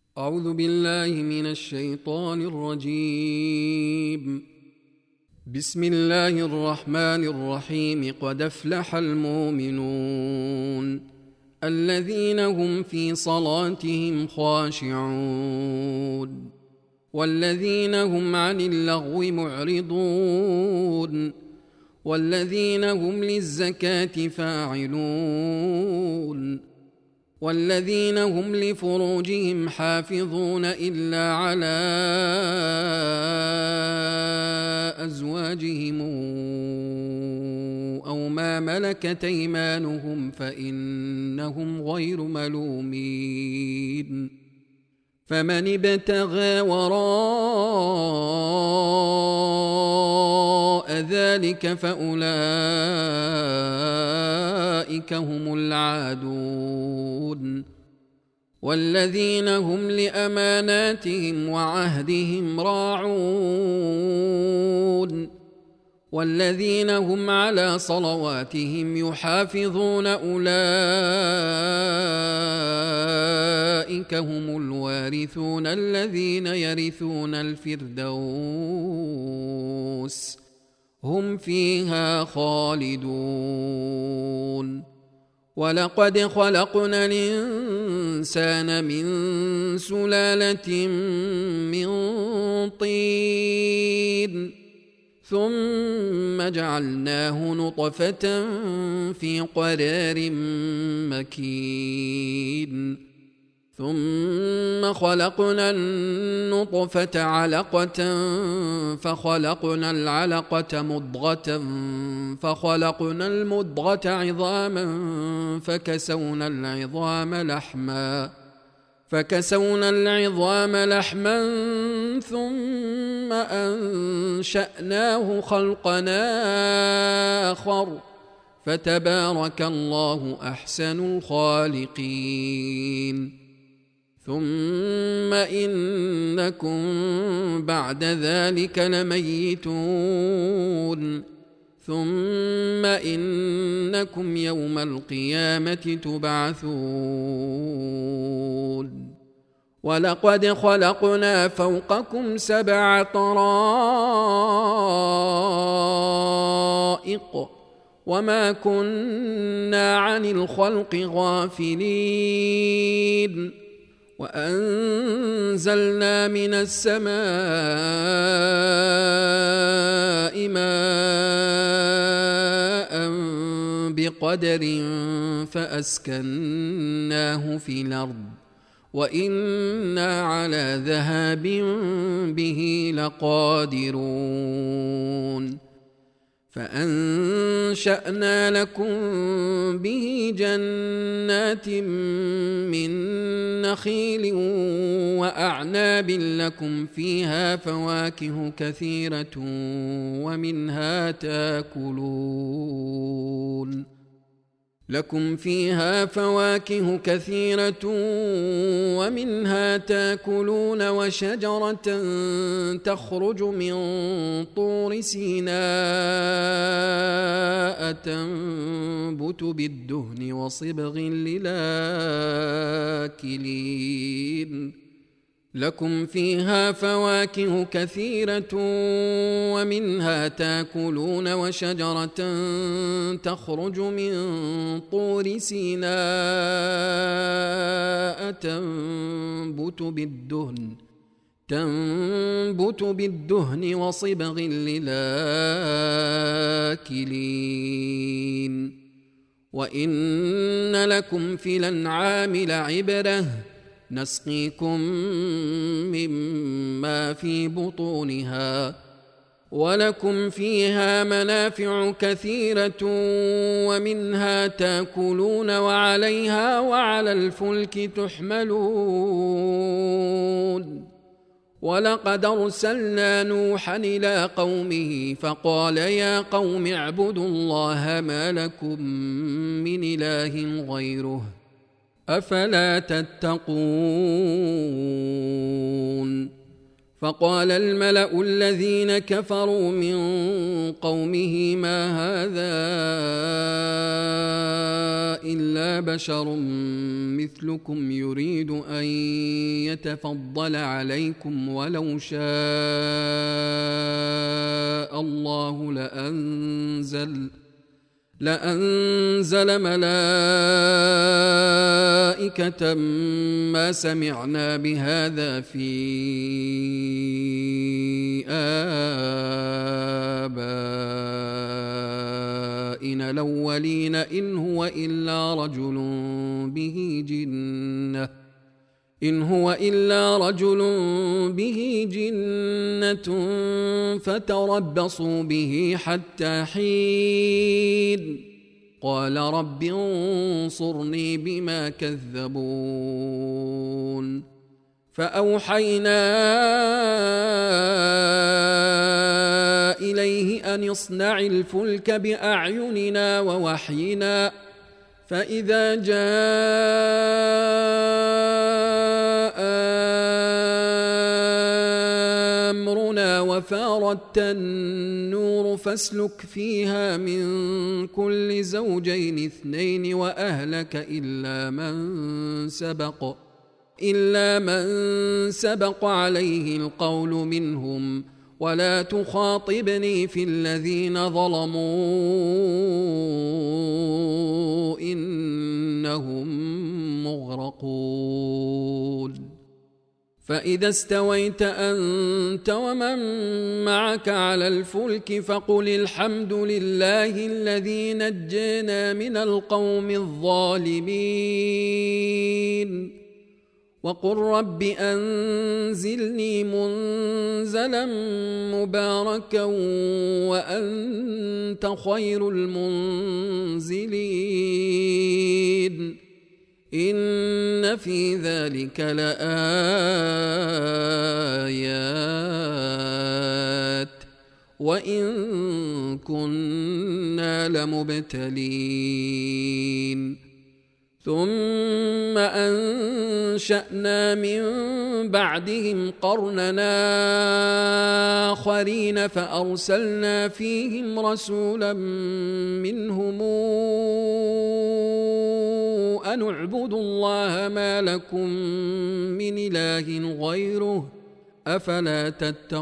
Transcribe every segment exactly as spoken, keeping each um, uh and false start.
أعوذ بالله من الشيطان الرجيم. بسم الله الرحمن الرحيم. قد أفلح المؤمنون الذين هم في صلاتهم خاشعون والذين هم عن اللغو معرضون والذين هم للزكاة فاعلون والذين هم لفروجهم حافظون إلا على أزواجهم أو ما ملكت أيمانهم فإنهم غير ملومين. فمن ابتغى وراء ذلك فأولئك هم العادون. والذين هم لأماناتهم وعهدهم راعون والذين هم على صلواتهم يحافظون أولئك هم الوارثون الذين يرثون الفردوس هم فيها خالدون. ولقد خلقنا الإنسان من سلالة من طين ثم جعلناه نطفة في قرار مكين ثم خلقنا النطفة علقة فخلقنا العلقة مضغة فخلقنا المضغة عظاما فكسونا العظام لحما فكسونا العظام لحما ثم أنشأناه خلقنا آخر فتبارك الله أحسن الخالقين. ثم إنكم بعد ذلك لميتون ثم إنكم يوم القيامة تبعثون. ولقد خلقنا فوقكم سبع طرائق وما كنا عن الخلق غافلين وأنزلنا من السماء ماء بقدر فأسكناه في الأرض وإنا على ذهاب به لقادرون. فأنشأنا لكم به جنات من نخيل وأعناب لكم فيها فواكه كثيرة ومنها تأكلون لكم فيها فواكه كثيرة ومنها تأكلون وشجرة تخرج من طور سيناء تنبت بالدهن وصبغ للآكلين لكم فيها فواكه كثيرة ومنها تأكلون وشجرة تخرج من طور سيناء تنبت بالدهن تنبت بالدهن وصبغ للآكلين وإن لكم في الأنعام لعبرة نسقيكم مما في بطونها ولكم فيها منافع كثيرة ومنها تأكلون وعليها وعلى الفلك تحملون. ولقد أرسلنا نوحا إلى قومه فقال يا قوم اعبدوا الله ما لكم من إله غيره أفلا تتقون. فقال الملأ الذين كفروا من قومه ما هذا إلا بشر مثلكم يريد أن يتفضل عليكم ولو شاء الله لأنزل لأنزل ملائكة ما سمعنا بهذا في آبائنا الأولين إن هو إلا رجل به جنة إن هو إلا رجل به جنة فتربصوا به حتى حين قال رب انصرني بما كذبون فأوحينا إليه أن اصنع الفلك بأعيننا ووحينا فإذا جاء أمرنا وفارت النور فاسلك فيها من كل زوجين اثنين وأهلك إلا من سبق إلا من سبق عليه القول منهم ولا تخاطبني في الذين ظلموا إنهم مغرقون فإذا استويت أنت ومن معك على الفلك فقل الحمد لله الذي نجانا من القوم الظالمين وقل رب أنزلني منزلا مباركا وأنت خير المنزلين إن في ذلك لآيات وإن كنا لمبتلين ثم أنشأنا من بعدهم قرننا آخرين فأرسلنا فيهم رسولا منهم أن اعبدوا الله ما لكم من إله غيره أفلا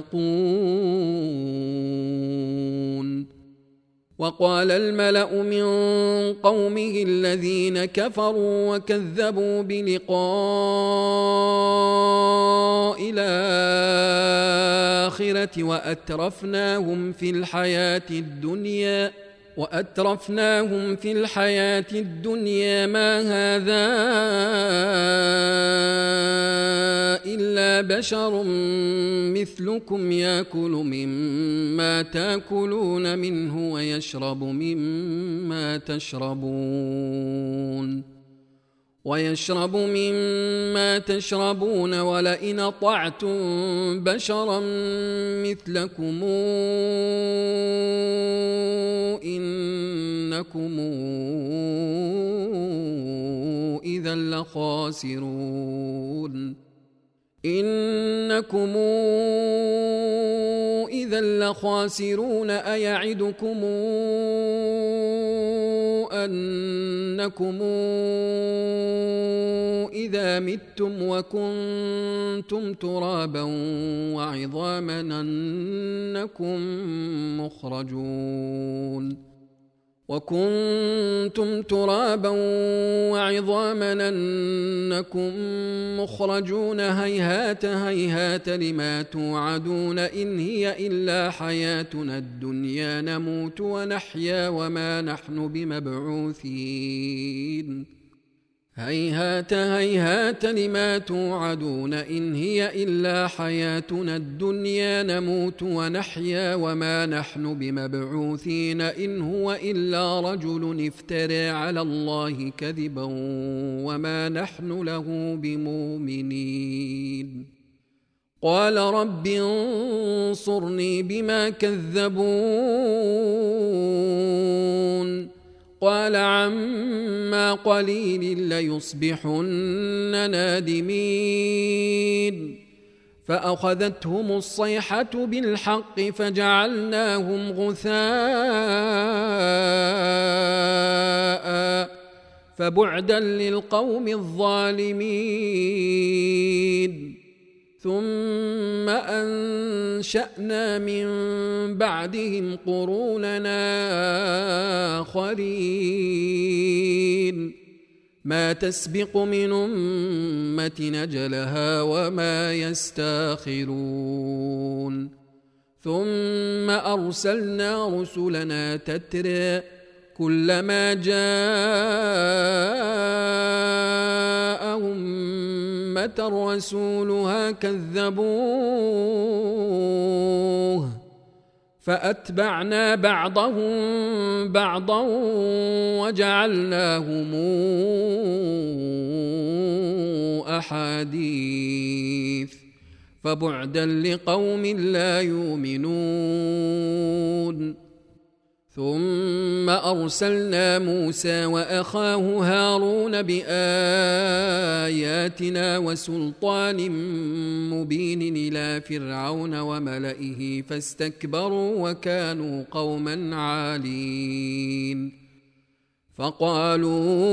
تتقون وقال الملأ من قومه الذين كفروا وكذبوا بلقاء الآخرة وأترفناهم في الحياة الدنيا وأترفناهم في الحياة الدنيا ما هذا إلا بشر مثلكم يأكل مما تأكلون منه ويشرب مما تشربون ويشرب مما تشربون ولئن أطعتم بشرا مثلكم إنكم إذا لخاسرون إنكم إذا لخاسرون أيعدكم أنكم إذا متم وكنتم ترابا وعظاما أنكم مخرجون وكنتم ترابا وعظاما أنكم مخرجون هيهات هيهات لما توعدون إن هي إلا حياتنا الدنيا نموت ونحيا وما نحن بمبعوثين هيهات هيهات لما توعدون إن هي إلا حياتنا الدنيا نموت ونحيا وما نحن بمبعوثين إن هو إلا رجل افترى على الله كذبا وما نحن له بمؤمنين قال رب انصرني بما كذبون قال عما قليل ليصبحن نادمين فأخذتهم الصيحة بالحق فجعلناهم غثاء فبعدا للقوم الظالمين ثم أنشأنا من بعدهم قروننا آخرين ما تسبق من أمة أجلها وما يستاخرون ثم أرسلنا رسلنا تترى كلما جاء أمة رسولها كذبوه فأتبعنا بعضهم بعضا وجعلناهم أحاديث فبعدا لقوم لا يؤمنون ثم أرسلنا موسى وأخاه هارون بآياتنا وسلطان مبين إلى فرعون وملئه فاستكبروا وكانوا قوما عالين فقالوا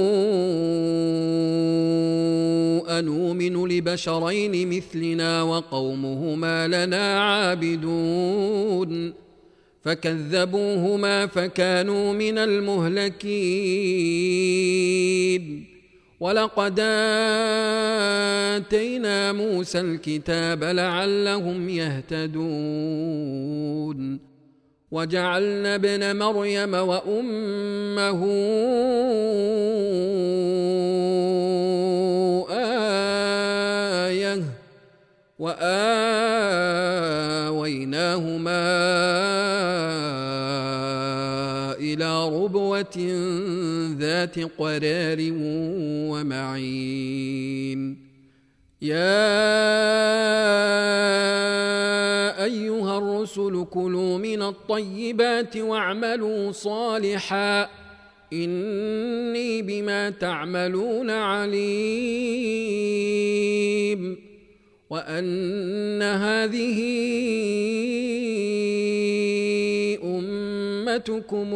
أنؤمن لبشرين مثلنا وقومهما لنا عابدون فكذبوهما فكانوا من المهلكين ولقد آتينا موسى الكتاب لعلهم يهتدون وجعلنا ابن مريم وأمه آية وآويناهما إلى ربوة ذات قرار ومعين يا أيها الرسل كلوا من الطيبات واعملوا صالحا إني بما تعملون عليم وأن هذه أمتكم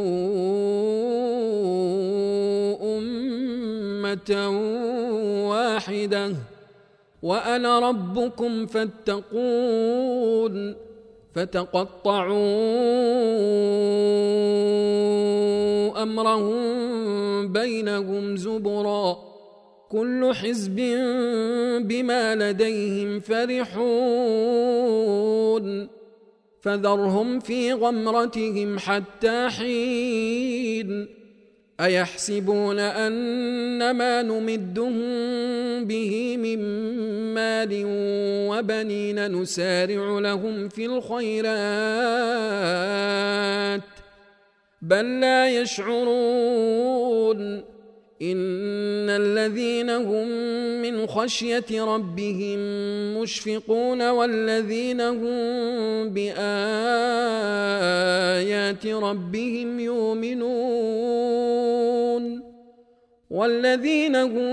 أمة واحدة وأنا ربكم فاتقون فتقطعوا أمرهم بينهم زبرا كل حزب بما لديهم فرحون فذرهم في غمرتهم حتى حين أيحسبون أنما نمدهم به من مال وبنين نسارع لهم في الخيرات بل لا يشعرون إن الذين هم من خشية ربهم مشفقون والذين هم بآيات ربهم يؤمنون والذين هم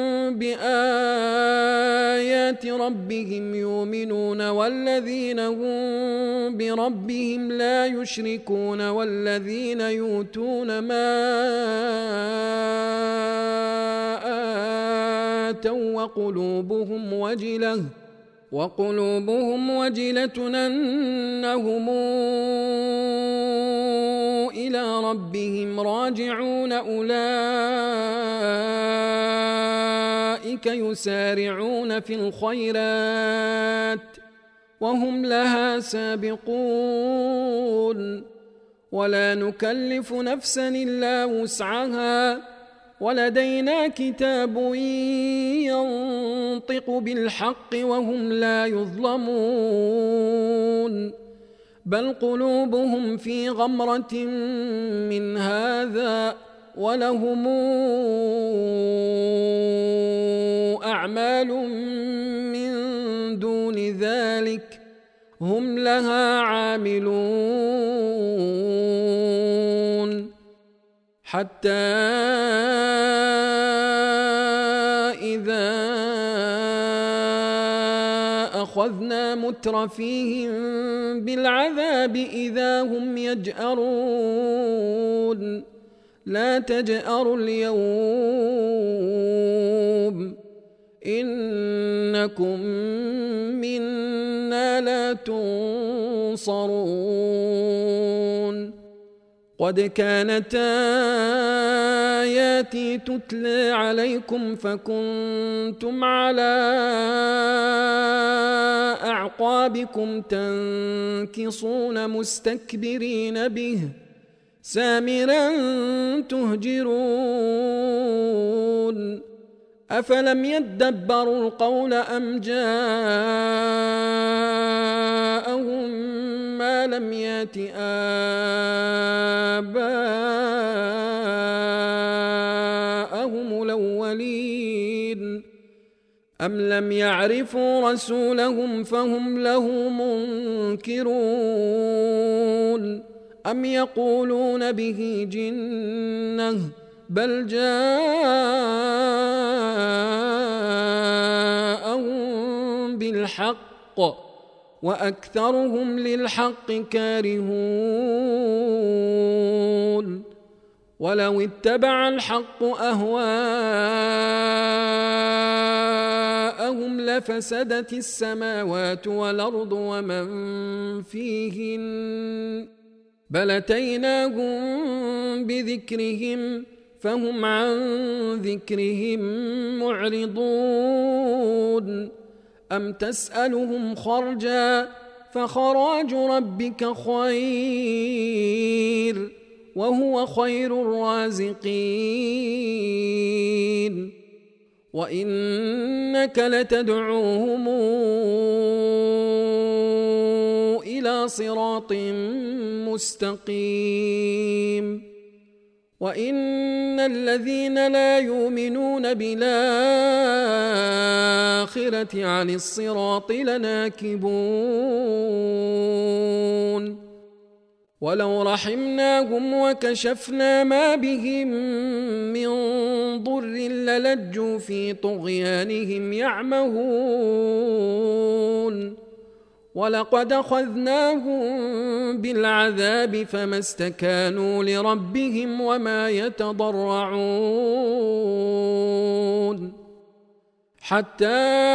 بآيات ربهم يؤمنون والذين هم بربهم لا يشركون والذين يؤتون ما آتوا وقلوبهم وجلة وقلوبهم وجلة أنهم إلى ربهم راجعون أولئك يسارعون في الخيرات وهم لها سابقون ولا نكلف نفسا إلا وسعها ولدينا كتاب ينطق بالحق وهم لا يظلمون بل قلوبهم في غمرة من هذا ولهم أعمال من دون ذلك هم لها عاملون حتى إذا أخذنا مترفيهم بالعذاب إذا هم يجأرون لا تجأروا اليوم إنكم منا لا تنصرون قد كانت آياتي تتلى عليكم فكنتم على أعقابكم تنكصون مستكبرين به سامرا تهجرون أفلم يدبروا القول أم جاءهم ما لم يات آباءهم الأولين أم لم يعرفوا رسولهم فهم له منكرون أم يقولون به جنة بل جاءهم بالحق وأكثرهم للحق كارهون ولو اتبع الحق أهواءهم لفسدت السماوات والأرض ومن فيهن بل أتيناهم بذكرهم فهم عن ذكرهم معرضون أم تسألهم خرجا فخراج ربك خير وهو خير الرازقين وإنك لتدعوهم إلى صراط مستقيم وإن الذين لا يؤمنون بالآخرة عن الصراط لناكبون ولو رحمناهم وكشفنا ما بهم من ضر للجوا في طغيانهم يعمهون ولقد أخذناهم بالعذاب فما استكانوا لربهم وما يتضرعون حتى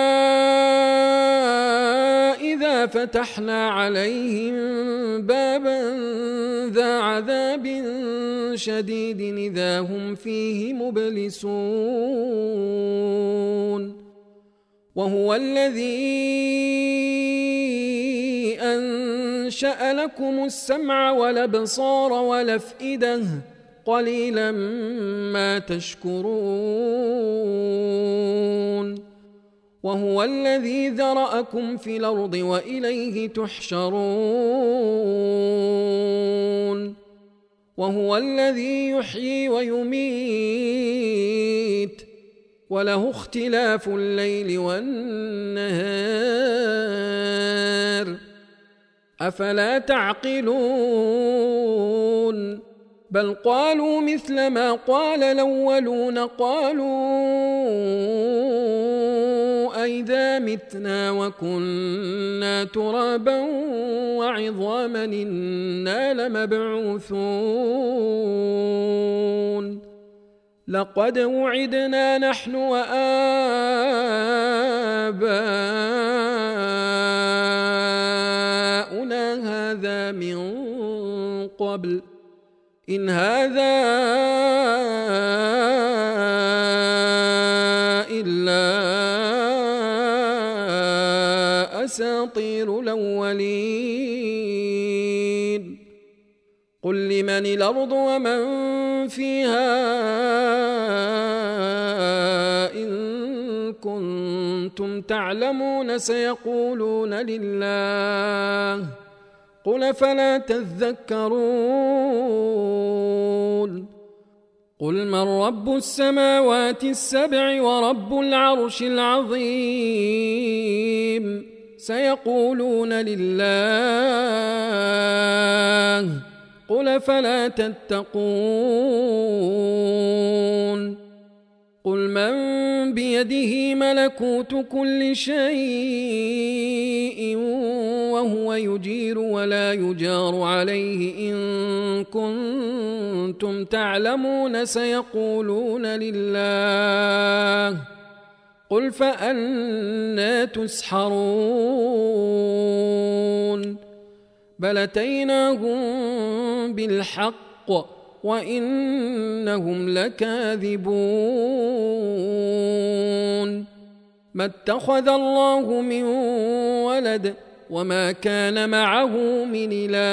إذا فتحنا عليهم بابا ذا عذاب شديد إذا هم فيه مبلسون وهو الذي أنشأ لكم السمع والأبصار والأفئدة قليلا ما تشكرون وهو الذي ذرأكم في الأرض وإليه تحشرون وهو الذي يحيي ويميت وله اختلاف الليل والنهار أفلا تعقلون بل قالوا مثل ما قال الأولون قالوا أئذا متنا وكنا ترابا وعظاما إنا لمبعوثون لقد وعدنا نحن وآباؤنا هذا من قبل إن هذا إلا أساطير الأولين قل لمن الأرض ومن فيها إن كنتم تعلمون سيقولون لله قل فلا تذكرون قل من رب السماوات السبع ورب العرش العظيم سيقولون لله قل فلا تتقون قل من بيده ملكوت كل شيء وهو يجير ولا يجار عليه إن كنتم تعلمون سيقولون لله قل فأنى تسحرون بل أتيناهم بالحق وإنهم لكاذبون ما اتخذ الله من ولد وما كان معه من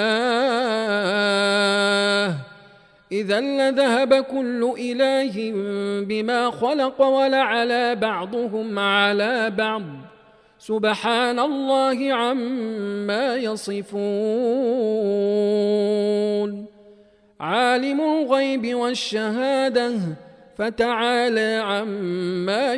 إله إذا لذهب كل إله بما خلق ولعلى بعضهم على بعض سبحان الله عما يصفون عالم الغيب والشهادة فتعالى عما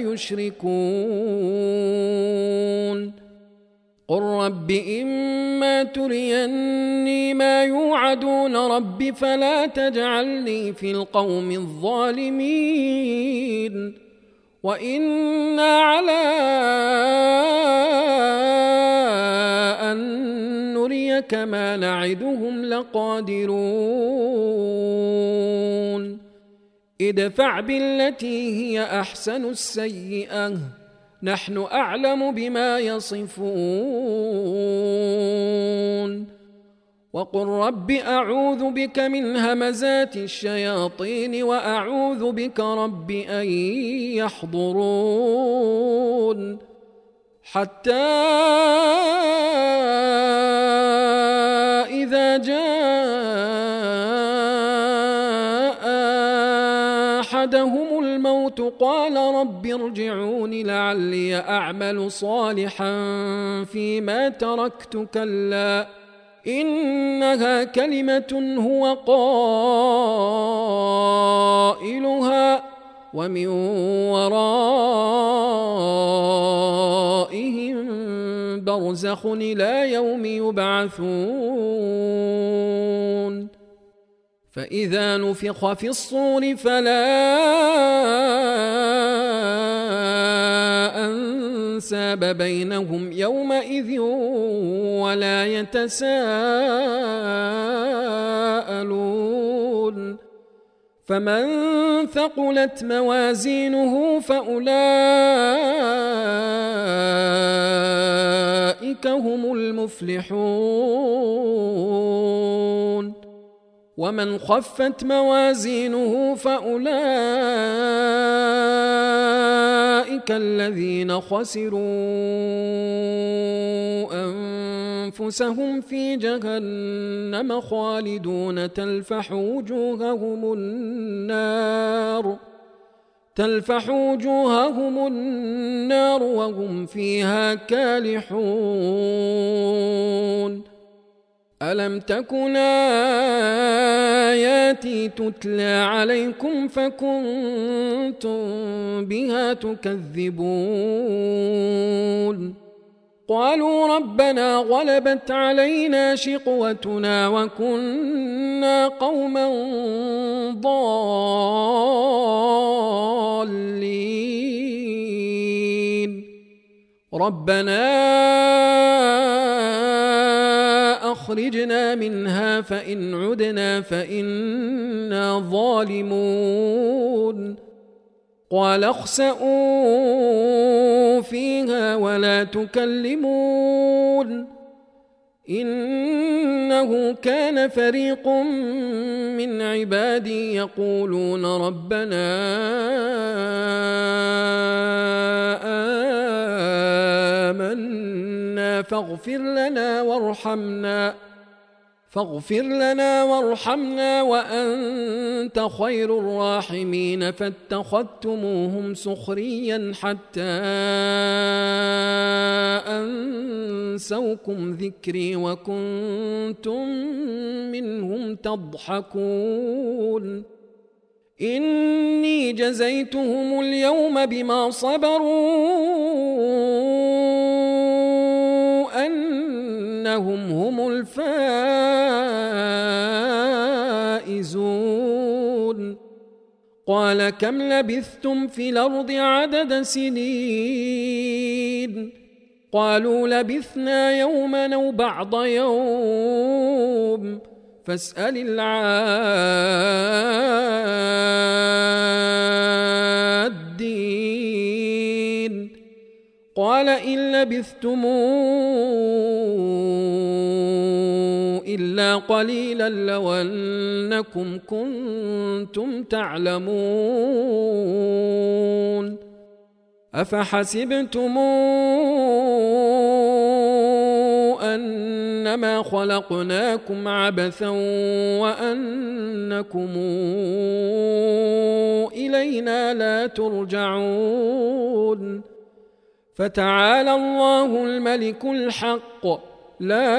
يشركون قل رب إما تريني ما يوعدون رب فلا تجعلني في القوم الظالمين وإنا على أن نريك ما نعدهم لقادرون ادفع بالتي هي أحسن السيئة نحن أعلم بما يصفون وقل رب أعوذ بك من همزات الشياطين وأعوذ بك رب أن يحضرون حتى إذا جاء أحدهم الموت قال رب ارجعون لعلي أعمل صالحا فيما تركت كلا إنها كلمة هو قائلها ومن ورائهم برزخ إلى يوم يبعثون فإذا نفخ في الصور فلا أنساب بينهم يومئذ ولا يتساءلون فمن ثقلت موازينه فأولئك هم المفلحون ومن خفت موازينه فأولئك الذين خسروا أنفسهم في جهنم خالدون تلفح وجوههم النار تلفح وجوههم النار وهم فيها كالحون ألم تكن آياتي تتلى عليكم فكنتم بها تكذبون قالوا ربنا غلبت علينا شقوتنا وكنا قوما ضالين ربنا أخرجنا منها فإن عدنا فإنا ظالمون قال اخسئوا فيها ولا تكلمون إنه كان فريق من عبادي يقولون ربنا آمنا فاغفر لنا وارحمنا فاغفر لنا وارحمنا وأنت خير الراحمين فاتخذتموهم سخريا حتى أنسوكم ذكري وكنتم منهم تضحكون إني جزيتهم اليوم بما صبروا أنهم هم الفائزون قال كم لبثتم في الأرض عدد سنين قالوا لبثنا يوما أو بعض يوم فاسأل العادين قال إن لبثتم إلا قليلا لو أنكم كنتم تعلمون أفحسبتم أنما خلقناكم عبثا وأنكم إلينا لا ترجعون فتعالى الله الملك الحق لا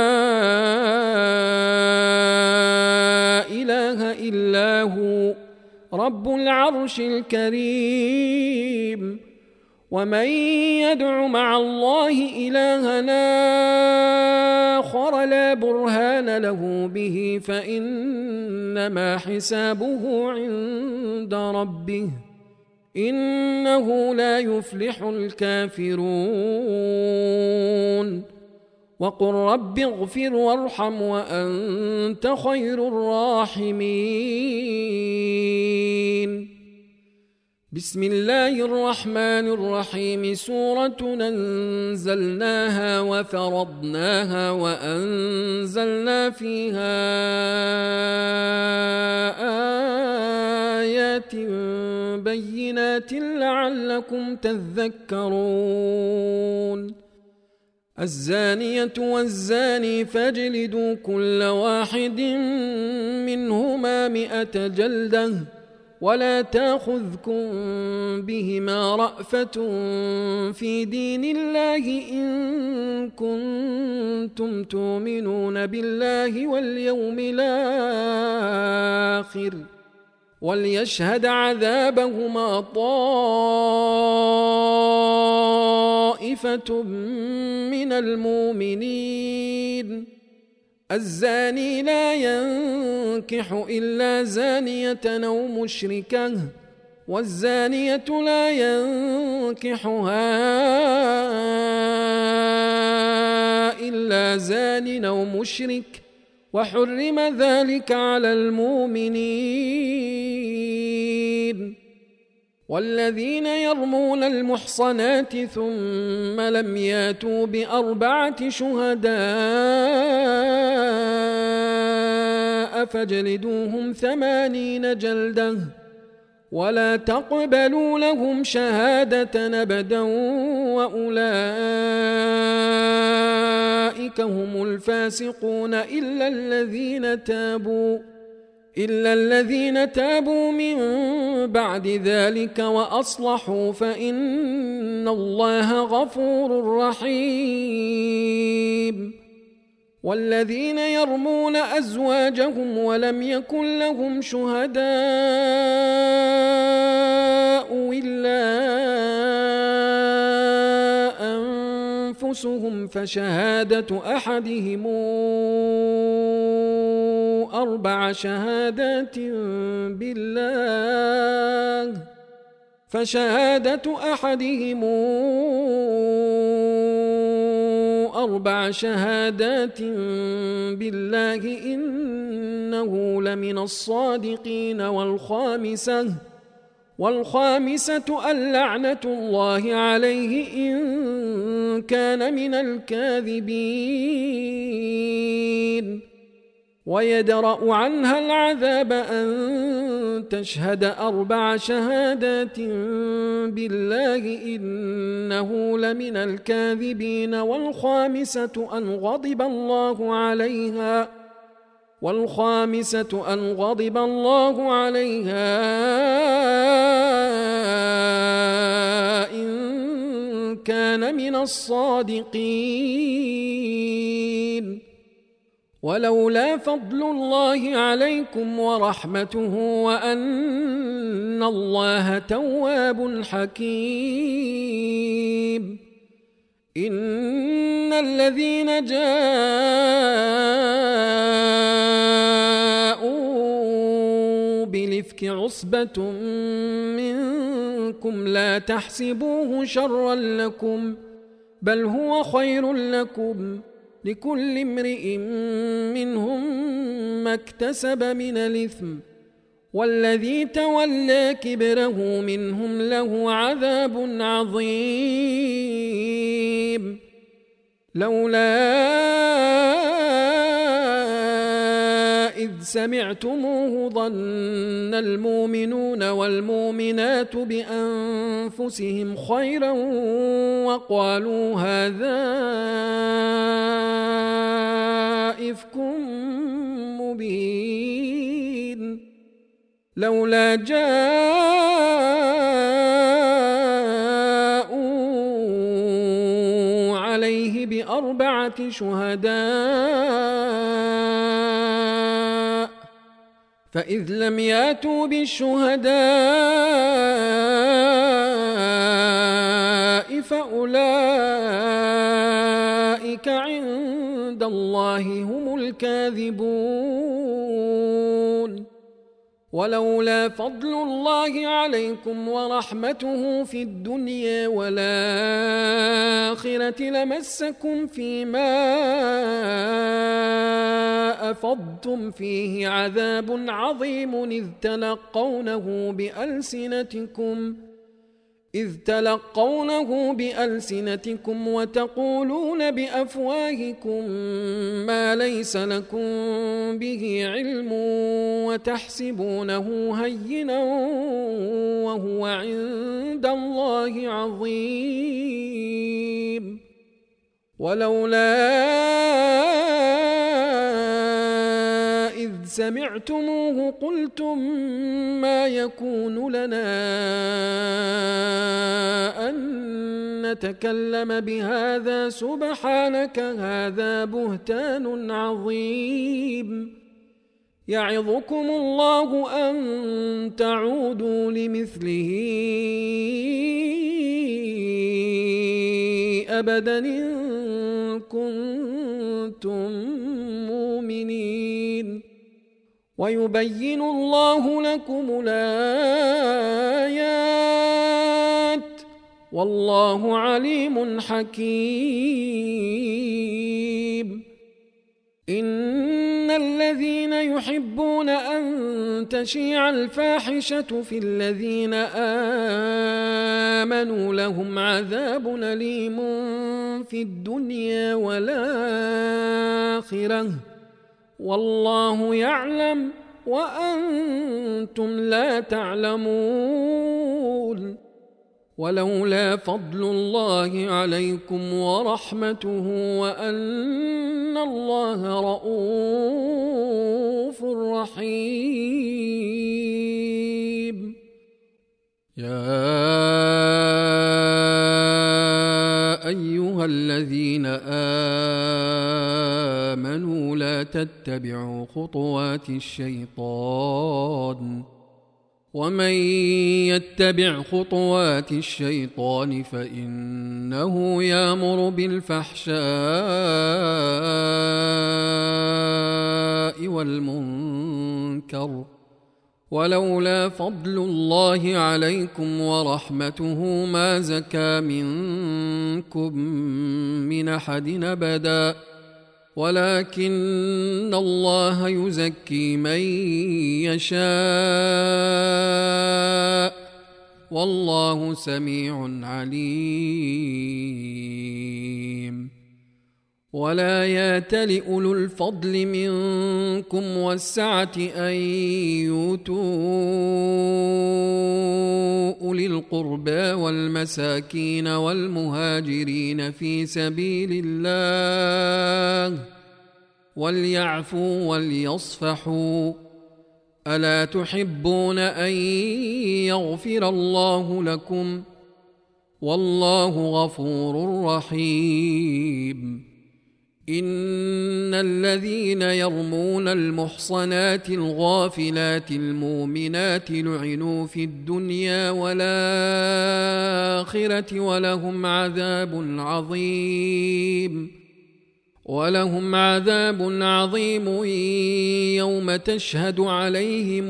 إله إلا هو رب العرش الكريم ومن يدع مع الله إلهنا آخر لا برهان له به فإنما حسابه عند ربه إنه لا يفلح الكافرون وقل رب اغفر وارحم وأنت خير الراحمين بسم الله الرحمن الرحيم سورة أنزلناها وفرضناها وأنزلنا فيها آيات بينات لعلكم تذكرون الزانية والزاني فاجلدوا كل واحد منهما مئة جلدة ولا تأخذكم بهما رأفة في دين الله إن كنتم تؤمنون بالله واليوم الآخر وليشهد عذابهما طائفة من المؤمنين الزاني لا ينكح إلا زانية أو مشركة والزانية لا ينكحها إلا زان أو مشرك وحرم ذلك على المؤمنين والذين يرمون المحصنات ثم لم ياتوا بأربعة شهداء فاجلدوهم ثمانين جلدة ولا تقبلوا لهم شهادة أبدا وأولئك هم الفاسقون إلا الذين تابوا إلا الذين تابوا من بعد ذلك وأصلحوا فإن الله غفور رحيم والذين يرمون أزواجهم ولم يكن لهم شهداء إلا أنفسهم فشهادة أحدهم أربع شهادات بالله فشهادة أحدهم أربع شهادات بالله إنه لمن الصادقين والخامسة والخامسة اللعنة الله عليه إن كان من الكاذبين ويدرأ عنها العذاب أن تشهد أربع شهادات بالله إنه لمن الكاذبين والخامسة أن غضب الله عليها والخامسة أن غضب الله عليها إن كان من الصادقين ولولا فضل الله عليكم ورحمته وأن الله تواب حكيم إن الذين جاءوا بالإفك عصبة منكم لا تحسبوه شرا لكم بل هو خير لكم لكل امرئ منهم ما اكتسب من الإثم والذي تولى كبره منهم له عذاب عظيم. لولا إذ سمعتموه ظن المؤمنون والمؤمنات بأنفسهم خيرا وقالوا هذا إفك مبين. لولا جاءوا عليه بأربعة شهداء فإذ لم يأتوا بالشهداء فأولئك عند الله هم الكاذبون. ولولا فضل الله عليكم ورحمته في الدنيا والآخرة لمسكم فيما أفضتم فيه عذاب عظيم إذ تلقونه بألسنتكم إذ تلقونه بألسنتكم وتقولون بأفواهكم ما ليس لكم به علم وتحسبونه هينا وهو عند الله عظيم. ولولا إذ سمعتموه قلتم ما يكون لنا أن نتكلم بهذا سبحانك هذا بهتان عظيم. يعظكم الله أن تعودوا لمثله أبدا إن كنتم مؤمنين. ويبين الله لكم الآيات والله عليم حكيم. إن الذين يحبون أن تشيع الفاحشة في الذين آمنوا لهم عذاب أليم في الدنيا والآخرة والله يعلم وأنتم لا تعلمون. ولولا فضل الله عليكم ورحمته وأن الله رؤوف رحيم. يا أيها الذين آمنوا لا تتبعوا خطوات الشيطان ومن يتبع خطوات الشيطان فإنه يأمر بالفحشاء والمنكر. ولولا فضل الله عليكم ورحمته ما زكى منكم من أحد أبدا ولكن الله يزكي من يشاء والله سميع عليم. ولا يأتل أولو الفضل منكم والسعة أن يؤتوا أولي القربى والمساكين والمهاجرين في سبيل الله وليعفوا وليصفحوا ألا تحبون أن يغفر الله لكم والله غفور رحيم. إن الذين يرمون المحصنات الغافلات المؤمنات لعنوا في الدنيا والآخرة ولهم عذاب عظيم. ولهم عذاب عظيم يوم تشهد عليهم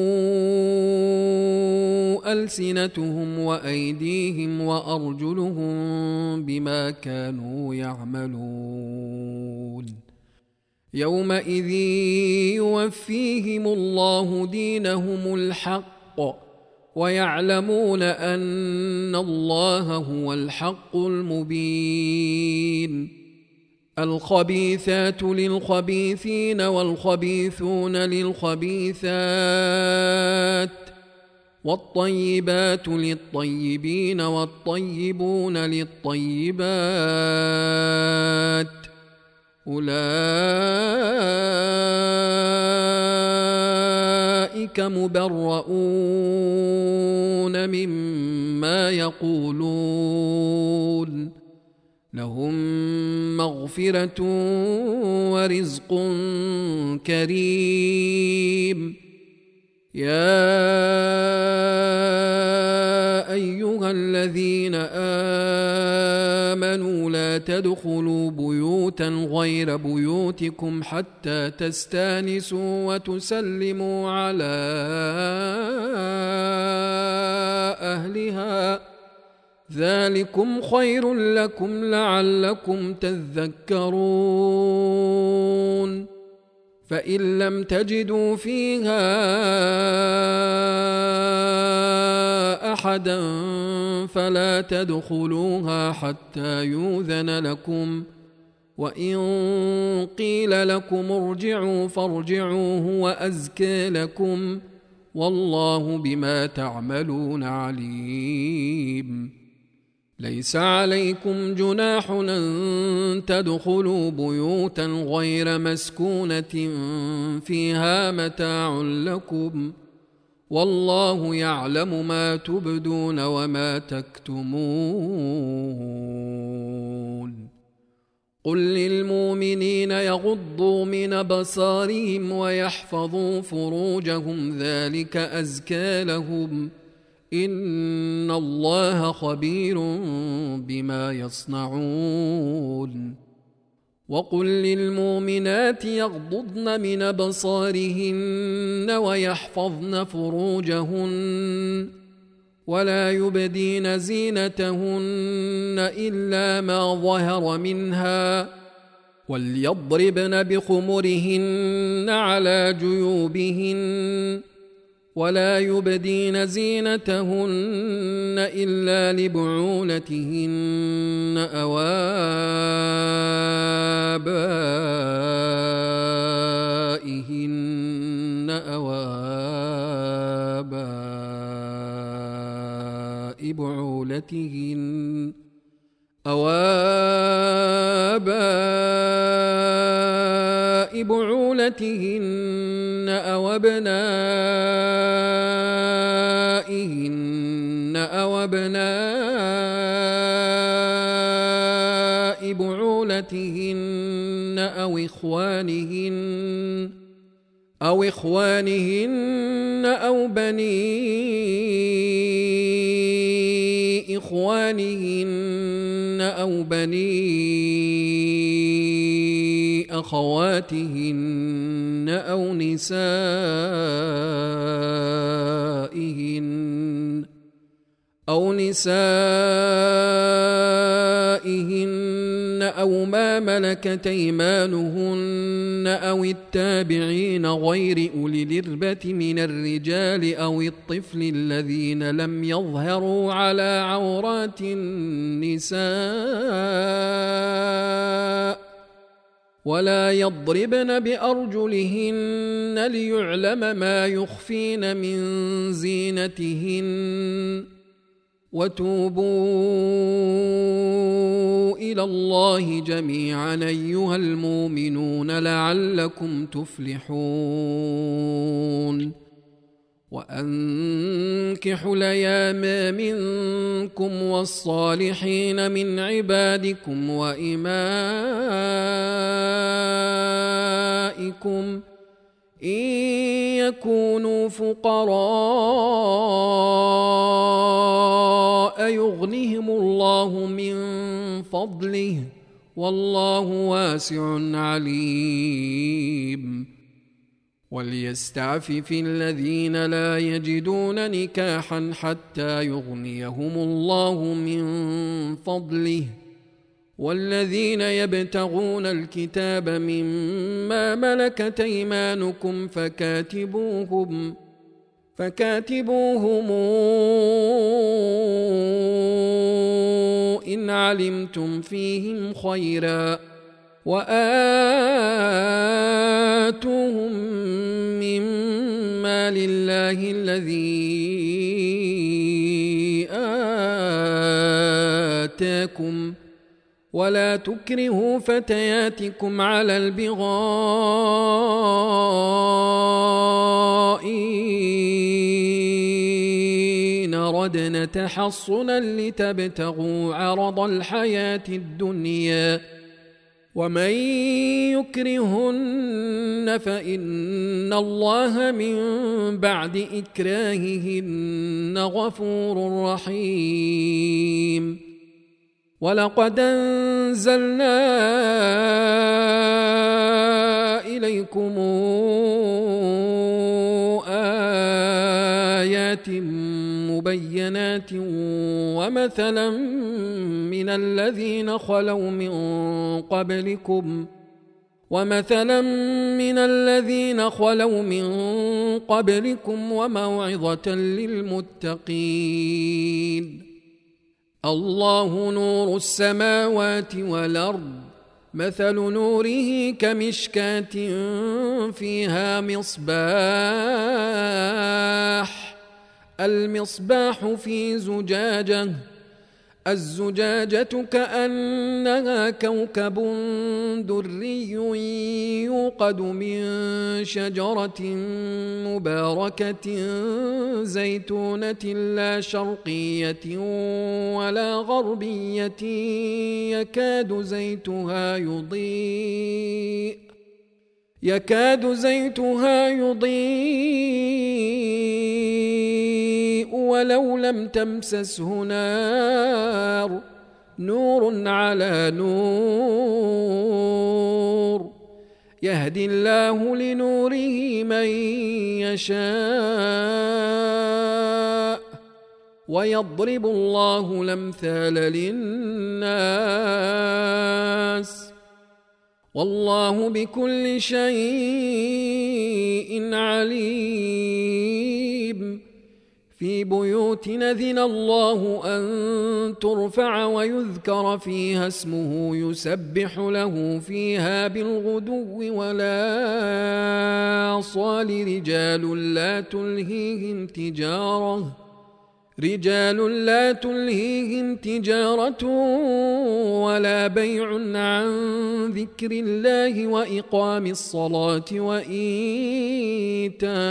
ألسنتهم وأيديهم وأرجلهم بما كانوا يعملون يومئذ يوفيهم الله دينهم الحق ويعلمون أن الله هو الحق المبين الخبيثات للخبيثين والخبيثون للخبيثات والطيبات للطيبين والطيبون للطيبات أولئك مبرؤون مما يقولون لهم مغفرة ورزق كريم يا أيها الذين آمنوا لا تدخلوا بيوتا غير بيوتكم حتى تستانسوا وتسلموا على أهلها ذلكم خير لكم لعلكم تذكرون فإن لم تجدوا فيها أحدا فلا تدخلوها حتى يؤذن لكم وإن قيل لكم ارجعوا فارجعوا هو أزكى لكم والله بما تعملون عليم ليس عليكم جناح أن تدخلوا بيوتا غير مسكونة فيها متاع لكم والله يعلم ما تبدون وما تكتمون قل للمؤمنين يغضوا من أبصارهم ويحفظوا فروجهم ذلك أزكى لهم إن الله خبير بما يصنعون وقل للمؤمنات يغضضن من أبصارهن ويحفظن فروجهن ولا يبدين زينتهن إلا ما ظهر منها وليضربن بخمرهن على جيوبهن ولا يبدين زينتهن إلا لبعولتهن أو آبائهن أو آباء بعولتهن أو آباء بعولتهن أو أبنائهن أو أبناء بعولتهن أو إخوانهن أو إخوانهن أو بني إخوانهن أو بني أخواتهن أو نسائهن أو نسائهن أو ما ملكت أيمانهن أو التابعين غير أولي الإربة من الرجال أو الطفل الذين لم يظهروا على عورات النساء ولا يضربن بأرجلهن ليعلم ما يخفين من زينتهن وتوبوا إلى الله جميعا أيها المؤمنون لعلكم تفلحون وأنكحوا الأيام منكم والصالحين من عبادكم وإمائكم إن يكونوا فقراء يغنهم الله من فضله والله واسع عليم. وليستعفف الذين لا يجدون نكاحا حتى يغنيهم الله من فضله، والذين يبتغون الكتاب مما ملكت أيمانكم فكاتبوهم فكاتبوهم إن علمتم فيهم خيرا، وآتوهم مما لله الذي آتاكم، ولا تكرهوا فتياتكم على البغاء إن ردن تحصنا لتبتغوا عرض الحياة الدنيا، ومن يكرهن فإن الله من بعد إكراههن غفور رحيم. ولقد أنزلنا إليكم آيات مبينات ومثلا من الذين خلوا من قبلكم ومثلا من الذين خلوا من قبلكم وموعظة للمتقين. الله نور السماوات والأرض، مثل نوره كمشكاة فيها مصباح، المصباح في زجاجة، الزجاجة كأنها كوكب دري يوقد من شجرة مباركة زيتونة لا شرقية ولا غربية يكاد زيتها يضيء يكاد زيتها يضيء ولو لم تمسسه نار، نور على نور، يهدي الله لنوره من يشاء، ويضرب الله الأمثال للناس، والله بكل شيء عليم. في بيوت أذن الله أن ترفع ويذكر فيها اسمه يسبح له فيها بالغدو والآصال رجال لا تلهيهم تجارة رجال لا تلهيهم تجارة ولا بيع عن ذكر الله وإقام الصلاة وإيتاء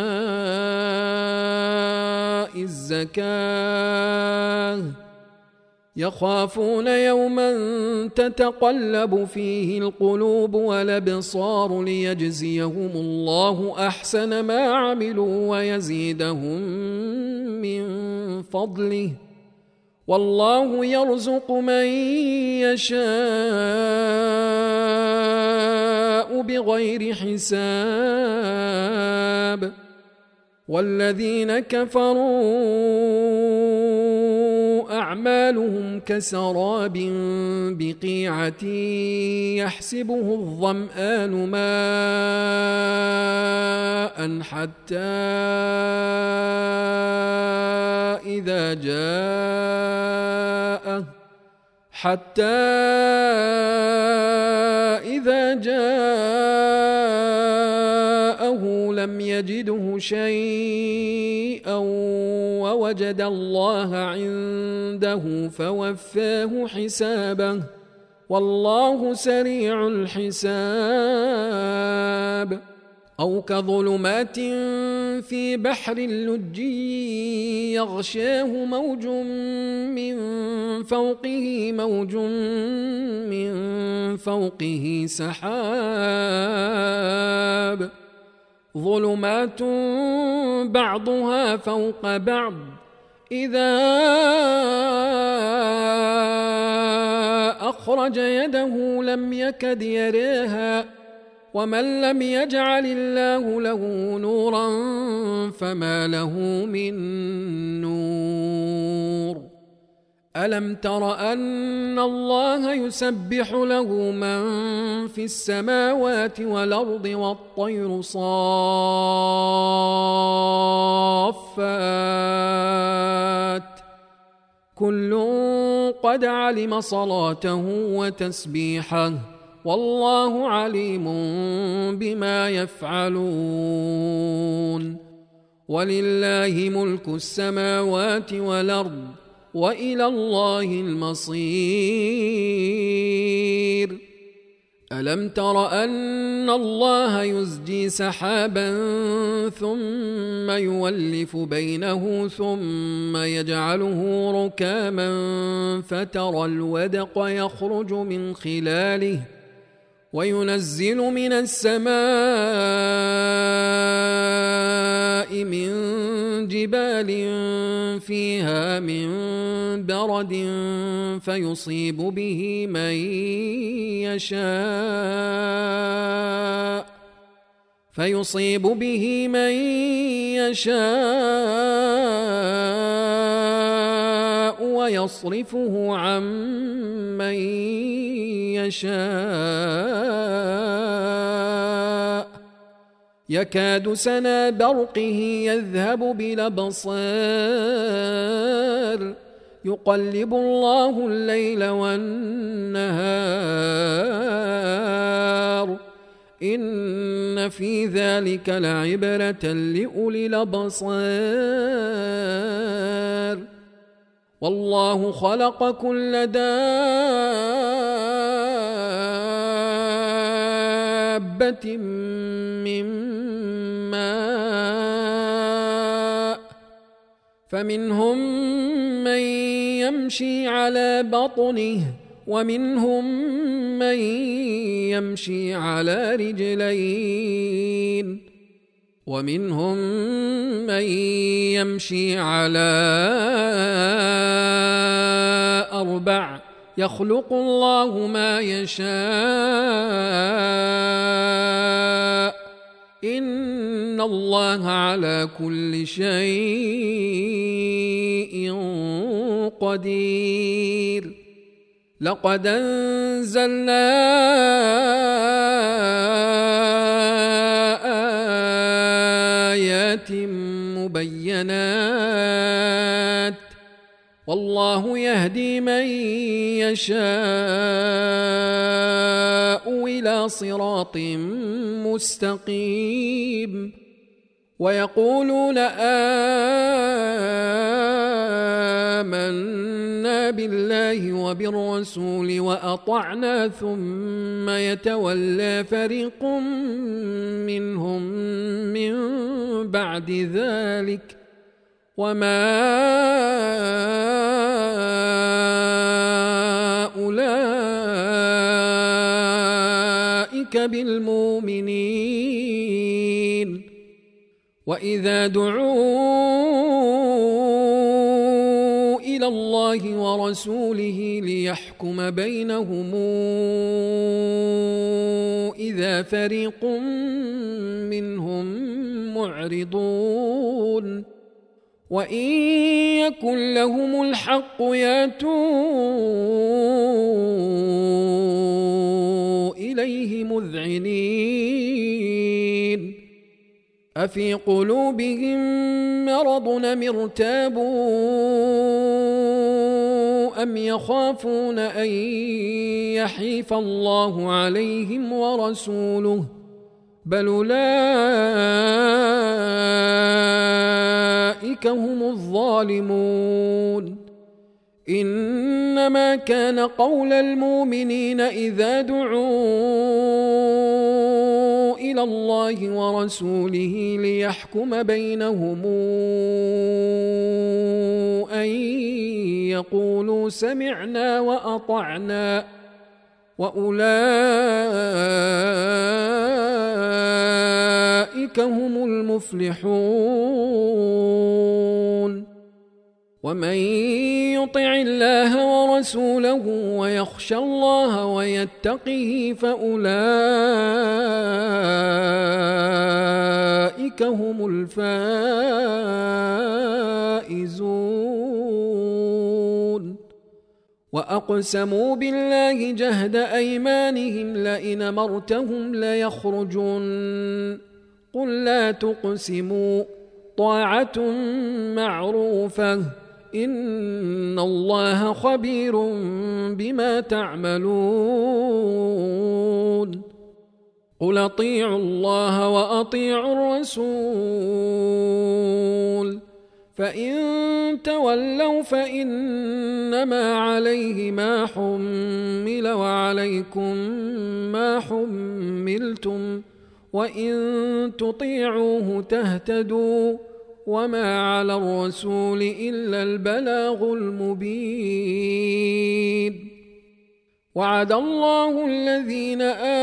الزكاة، يخافون يوما تتقلب فيه القلوب والأبصار ليجزيهم الله أحسن ما عملوا ويزيدهم من فضله، والله يرزق من يشاء بغير حساب. والذين كفروا أعمالهم كسراب بقيعة يحسبه الظمآن ماء حتى إذا جاءه حتى إذا جاءه لم يجده شيئا ووجد الله عنده فوفاه حسابه، والله سريع الحساب. أو كظلمات في بحر لجي يغشاه موج من فوقه موج من فوقه سحاب، ظلمات بعضها فوق بعض إذا فأخرج يده لم يكد يراها ومن لم يجعل الله له نورا فما له من نور ألم تر أن الله يسبح له من في السماوات والأرض والطير صافات كل قد علم صلاته وتسبيحه والله عليم بما يفعلون ولله ملك السماوات والأرض وإلى الله المصير ألم تر أن الله يزجي سحابا ثم يولف بينه ثم يجعله ركاما فترى الودق يخرج من خلاله وينزل من السماء من جبال فيها من برد فيصيب به من يشاء فيصيب به من يشاء ويصرفه عن من يشاء يكاد سنا برقه يذهب بالأبصار يقلب الله الليل والنهار إن في ذلك لعبرة لأولي الأبصار والله خلق كل دابة من ماء فمنهم من يمشي على بطنه ومنهم من يمشي على رجلين ومنهم من يمشي على أربع يخلق الله ما يشاء إن الله على كل شيء قدير لقد أنزلنا آيات مبينات والله يهدي من يشاء إلى صراط مستقيم ويقولون آمنا بالله وبالرسول وأطعنا ثم يتولى فريق منهم من بعد ذلك وما أولئك بالمؤمنين وإذا دعوا إلى الله ورسوله ليحكم بينهم إذا فريق منهم معرضون وإن يكن لهم الحق يأتوا إليه مذعنين أفي قلوبهم مرض أم ارتابوا أم يخافون أن يحيف الله عليهم ورسوله بل أولئك هم الظالمون إنما كان قول المؤمنين إذا دعوا إلى الله ورسوله ليحكم بينهم أن يقولوا سمعنا وأطعنا وأولئك هم المفلحون ومن يطع الله ورسوله ويخشى الله ويتقه فأولئك هم الفائزون. وأقسموا بالله جهد أيمانهم لئن أمرتهم ليخرجون قل لا تقسموا طاعة معروفة إن الله خبير بما تعملون. قل أطيعوا الله وأطيعوا الرسول فإن تولوا فإنما عليه ما حمل وعليكم ما حملتم وإن تطيعوه تهتدوا وما على الرسول إلا البلاغ المبين. وعد الله الذين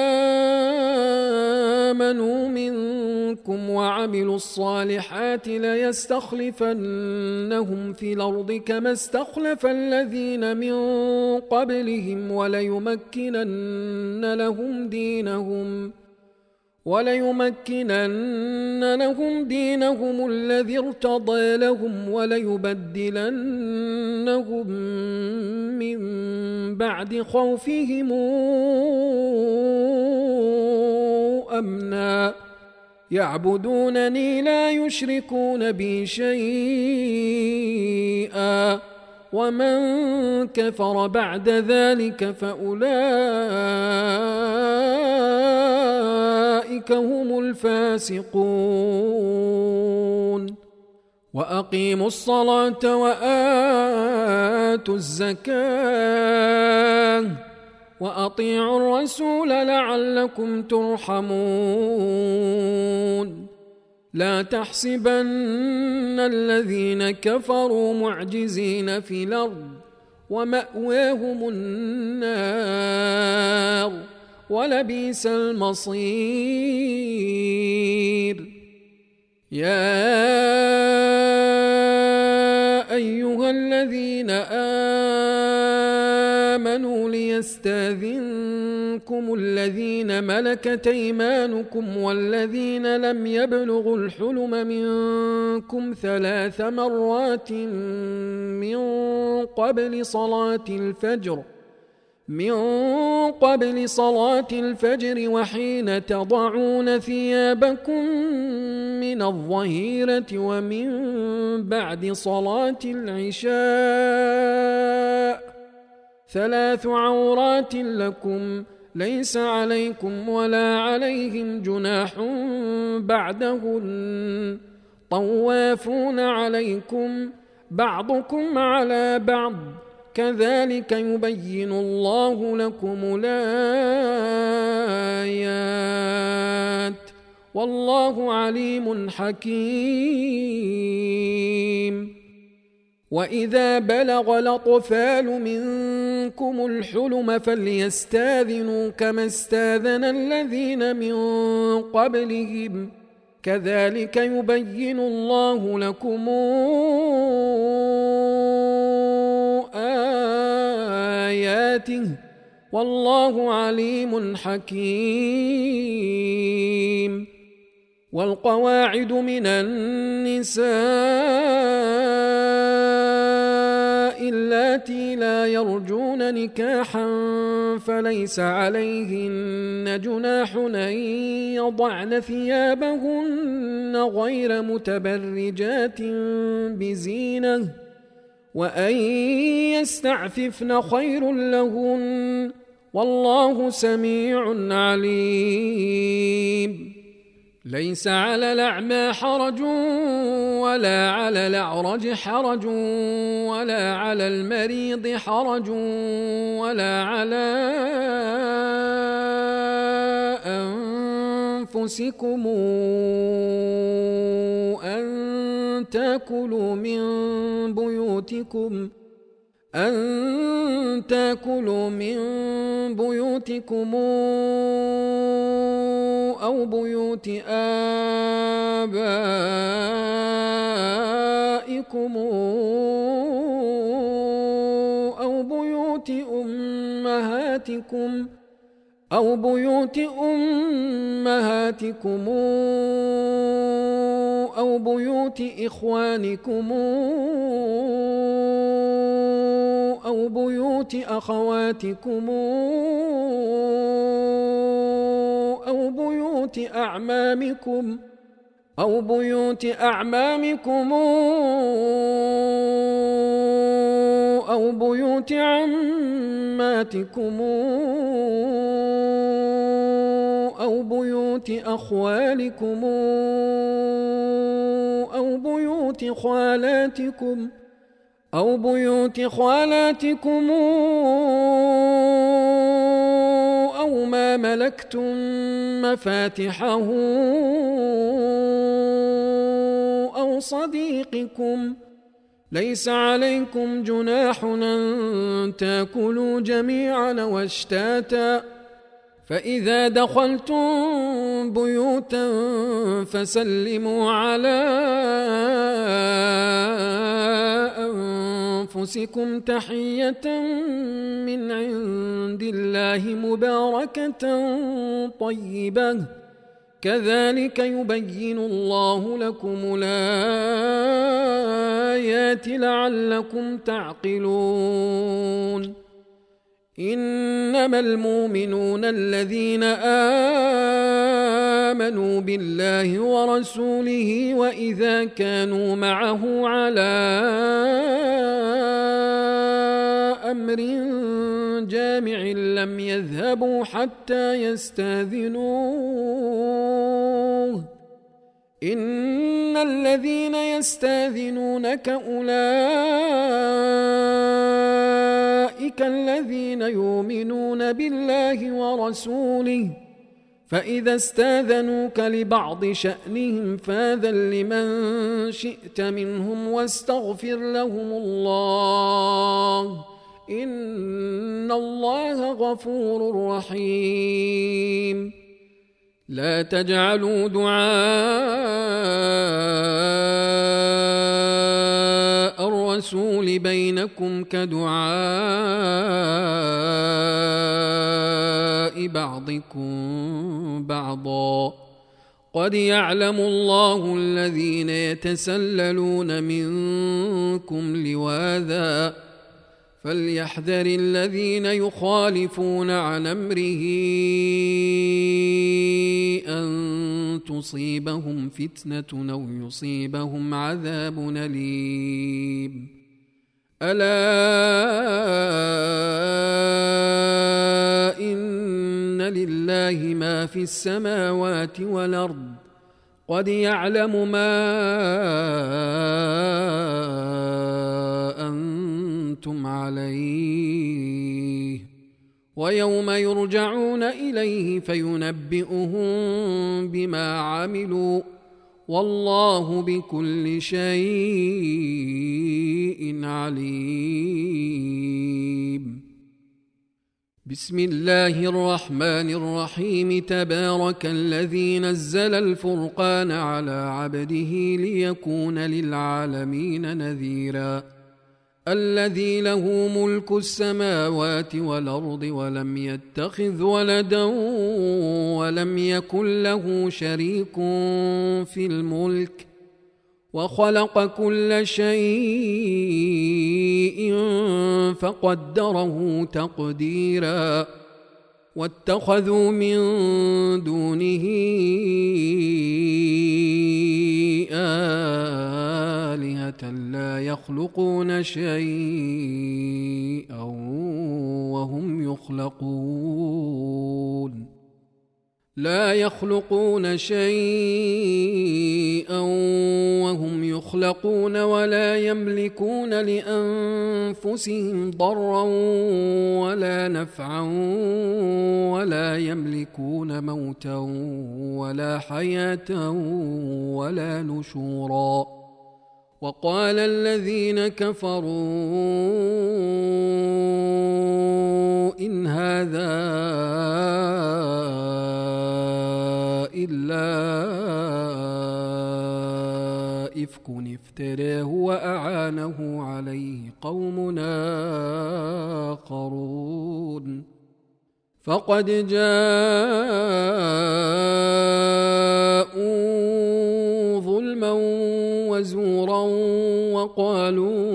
آمنوا منكم وعملوا الصالحات ليستخلفنهم في الأرض كما استخلف الذين من قبلهم وليمكنن لهم دينهم وليمكنن لهم دينهم الذي ارتضى لهم وليبدلنهم من بعد خوفهم أمنا يعبدونني لا يشركون بي شيئا ومن كفر بعد ذلك فأولئك هم الفاسقون. وأقيموا الصلاة وآتوا الزكاة وأطيعوا الرسول لعلكم ترحمون. لا تحسبن الذين كفروا معجزين في الأرض ومأواهم النار ولبئس المصير. يا أيها الذين آمنوا ليستأذنكم الذين ملكت أيمانكم والذين لم يبلغوا الحلم منكم ثلاث مرات من قبل صلاة الفجر من قبل صلاة الفجر وحين تضعون ثيابكم من الظهيرة ومن بعد صلاة العشاء ثلاث عورات لكم ليس عليكم ولا عليهم جناح بعدهن طوافون عليكم بعضكم على بعض كذلك يبين الله لكم الآيات والله عليم حكيم. وإذا بلغ الأطفال منكم الحلم فليستاذنوا كما استاذن الذين من قبلهم كذلك يبين الله لكم آياته والله عليم حكيم. والقواعد من النساء اللاتي لا يرجون نكاحا فليس عليهن جناح أن يضعن ثيابهن غير متبرجات بزينة وأن يستعففن خير لهن والله سميع عليم. ليس على الأعمى حرج ولا على الأعرج حرج ولا على المريض حرج ولا على أنفسكم أن تأكلوا من بيوتكم أن تأكلوا من بيوتكم أو بيوت آبائكم بيوت أمهاتكم أو بيوت أمهاتكم أو بيوت إخوانكم أو بيوت أخواتكم أو بيوت أعمامكم أو بيوت أعمامكم أو بيوت عماتكم أو بيوت أخوالكم أو بيوت خالاتكم أو بيوت خالاتكم أو ما ملكتم مفاتحه أو صديقكم. ليس عليكم جناح أن تأكلوا جميعا واشتاتا، فإذا دخلتم بيوتا فسلموا على أنفسكم تحية من عند الله مباركة طيبة، كذلك يبين الله لكم الآيات لعلكم تعقلون. إنما المؤمنون الذين آمنوا بالله ورسوله وإذا كانوا معه على أمر جامع لم يذهبوا حتى يستاذنوه. إن الذين يستاذنونك أولئك الذين يؤمنون بالله ورسوله، فإذا استاذنوك لبعض شأنهم فاذن لمن شئت منهم واستغفر لهم الله، إن الله غفور رحيم. لا تجعلوا دعاء الرسول بينكم كدعاء بعضكم بعضا، قد يعلم الله الذين يتسللون منكم لواذا، فليحذر الذين يخالفون عن أمره أن تصيبهم فتنة أو يصيبهم عذاب أليم. ألا إن لله ما في السماوات والأرض، قد يعلم ما أنتم عليه، ويوم يرجعون إليه فينبئهم بما عملوا، والله بكل شيء عليم. بسم الله الرحمن الرحيم. تبارك الذي نزل الفرقان على عبده ليكون للعالمين نذيرا، الذي له ملك السماوات والأرض ولم يتخذ ولدا ولم يكن له شريك في الملك، وخلق كل شيء فقدره تقديرا، واتخذوا من دونه آلهة لا يخلقون شيئا وهم يخلقون لا يخلقون شيئا وهم يخلقون ولا يملكون لأنفسهم ضرا ولا نفعا ولا يملكون موتا ولا حياة ولا نشورا. وقال الذين كفروا إن هذا إلا إفك افتراه وأعانه عليه قوم آخرون فقد جاءوا ظلما وزورا وقالوا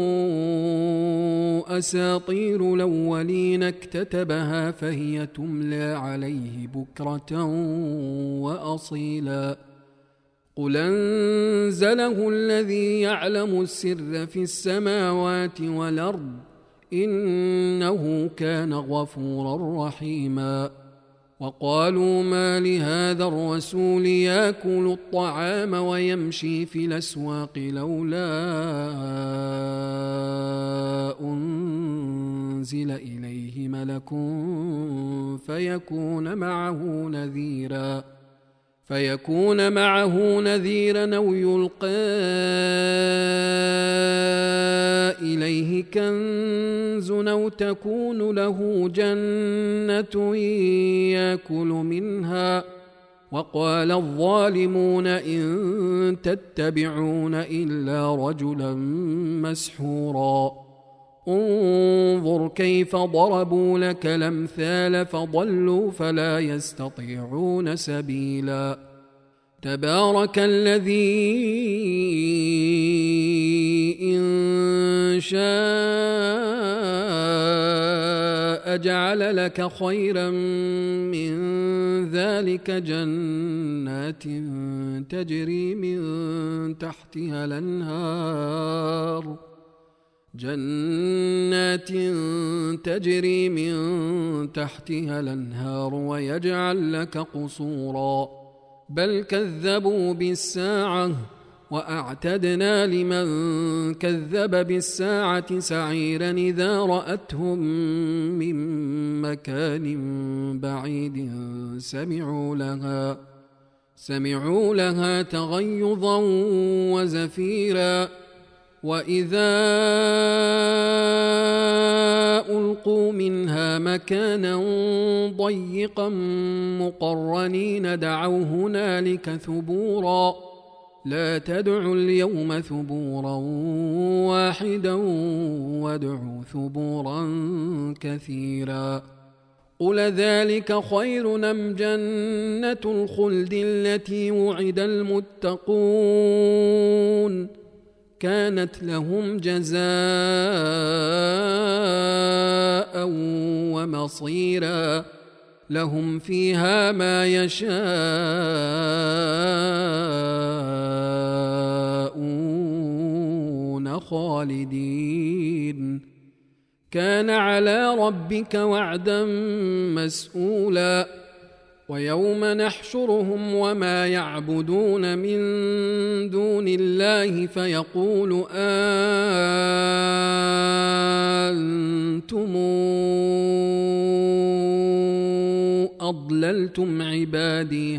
أساطير الأولين اكتتبها فهي تملى عليه بكرة وأصيلا قل أنزله الذي يعلم السر في السماوات والأرض إنه كان غفورا رحيما وقالوا ما لهذا الرسول يأكل الطعام ويمشي في الأسواق لولا أنزل إليه ملك فيكون معه نذيرا فيكون معه نذيرا أو يلقى إليه كنز أو تكون له جنة يأكل منها وقال الظالمون إن تتبعون إلا رجلا مسحورا انظر كيف ضربوا لك الأمثال فضلوا فلا يستطيعون سبيلا تبارك الذي إن شاء جعل لك خيرا من ذلك جنات تجري من تحتها الأنهار جنات تجري من تحتها الأنهار ويجعل لك قصورا بل كذبوا بالساعة وأعتدنا لمن كذب بالساعة سعيرا إذا رأتهم من مكان بعيد سمعوا لها سمعوا لها تغيظا وزفيرا وإذا ألقوا منها مكانا ضيقا مقرنين دعوا هنالك ثبورا لا تدعوا اليوم ثبورا واحدا وادعوا ثبورا كثيرا قل ذلك خير أم جنة الخلد التي وعد المتقون كانت لهم جزاء ومصيرا لهم فيها ما يشاءون خالدين كان على ربك وعدا مسئولا ويوم نحشرهم وما يعبدون من دون الله فيقول أنتم أضللتم عبادي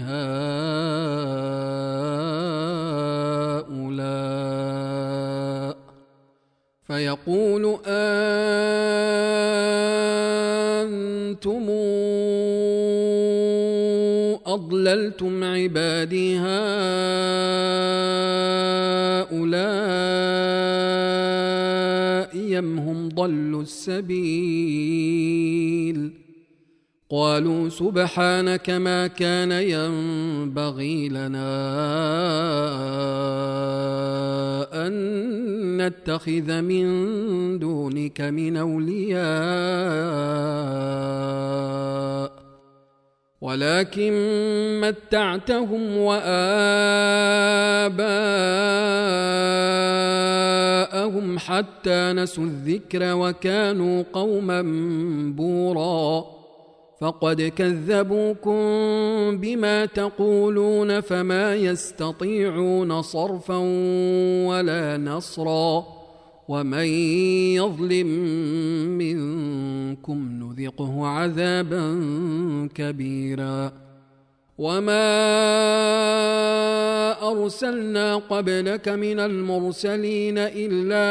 هؤلاء فيقول أنتم أضللتم عبادي هؤلاء أم هم ضلوا السبيل قالوا سبحانك ما كان ينبغي لنا أن نتخذ من دونك من أولياء ولكن متعتهم وآباءهم حتى نسوا الذكر وكانوا قوما بورا فقد كذبوكم بما تقولون فما يستطيعون صرفا ولا نصرا ومن يظلم منكم نذقه عذابا كبيرا وما أرسلنا قبلك من المرسلين إلا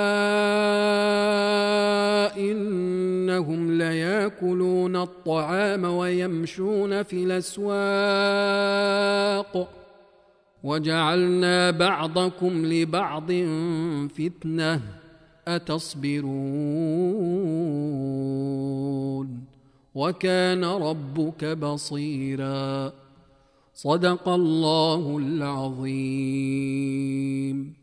إنهم ليأكلون الطعام ويمشون في الأسواق وجعلنا بعضكم لبعض فتنة أتصبرون وكان ربك بصيرا. صدق الله العظيم.